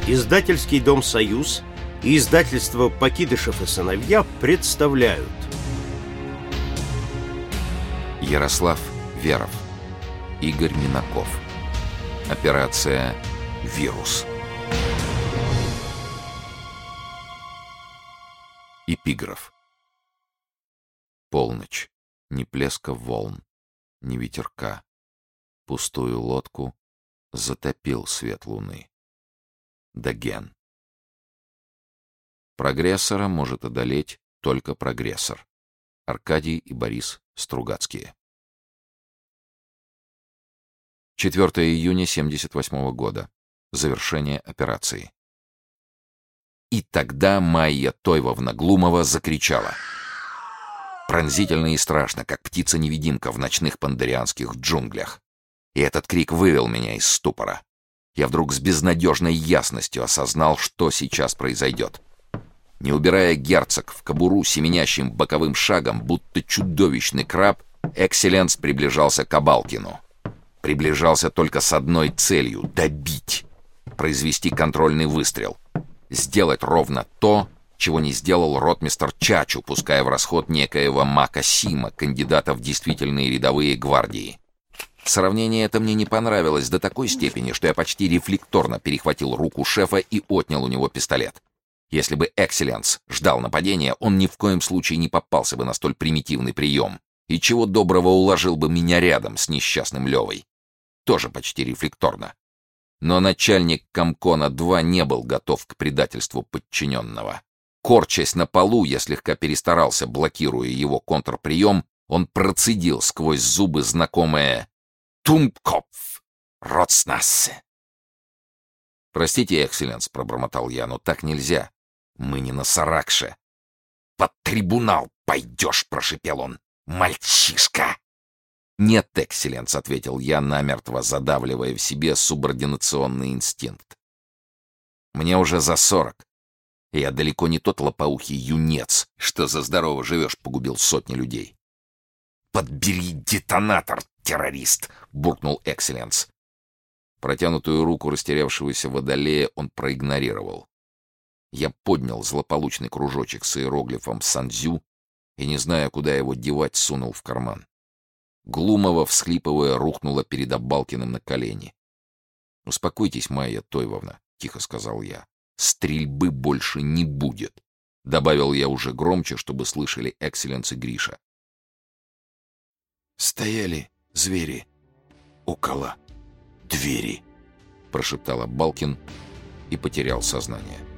Издательский дом «Союз» и издательство «Покидышев и сыновья» представляют. Ярослав Веров, Игорь Минаков. Операция «Вирус». Эпиграф. Полночь. Ни плеска волн, ни ветерка. Пустую лодку затопил свет луны. Доген. Прогрессора может одолеть только прогрессор. Аркадий и Борис Стругацкие. 4 июня 1978 года. Завершение операции. И тогда Майя Тойвовна Глумова закричала. Пронзительно и страшно, как птица-невидимка в ночных пандарианских джунглях. И этот крик вывел меня из ступора. Я вдруг с безнадежной ясностью осознал, что сейчас произойдет. Не убирая герцог в кобуру семенящим боковым шагом, будто чудовищный краб, Экселленс приближался к Абалкину. Приближался только с одной целью — добить. Произвести контрольный выстрел. Сделать ровно то, чего не сделал ротмистр Чачу, пуская в расход некоего Мака Сима, кандидата в действительные рядовые гвардии. Сравнение это мне не понравилось до такой степени, что я почти рефлекторно перехватил руку шефа и отнял у него пистолет. Если бы Экселленс ждал нападения, он ни в коем случае не попался бы на столь примитивный прием, и чего доброго уложил бы меня рядом с несчастным Левой. Тоже почти рефлекторно. Но начальник Комкона-2 не был готов к предательству подчиненного. Корчась на полу, я слегка перестарался, блокируя его контрприем, он процедил сквозь зубы знакомое «Тумкопф! Ротснассе!» «Простите, Экселленс», — пробормотал я, — «но так нельзя. Мы не на Саракше». «Под трибунал пойдешь», — прошипел он, — «мальчишка!» «Нет, Экселленс», — ответил я, намертво задавливая в себе субординационный инстинкт. «Мне уже за 40. И я далеко не тот лопоухий юнец, что за здорово живешь погубил сотни людей». «Подбери детонатор, террорист!» — буркнул Экселленс. Протянутую руку растерявшегося водолея он проигнорировал. Я поднял злополучный кружочек с иероглифом «Сандзю» и, не зная, куда его девать, сунул в карман. Глумова, всхлипывая, рухнула перед Абалкиным на колени. «Успокойтесь, Майя Тойвовна», — тихо сказал я. «Стрельбы больше не будет», — добавил я уже громче, чтобы слышали Экселленс и Гриша. «Стояли звери около двери», — прошептал Абалкин и потерял сознание.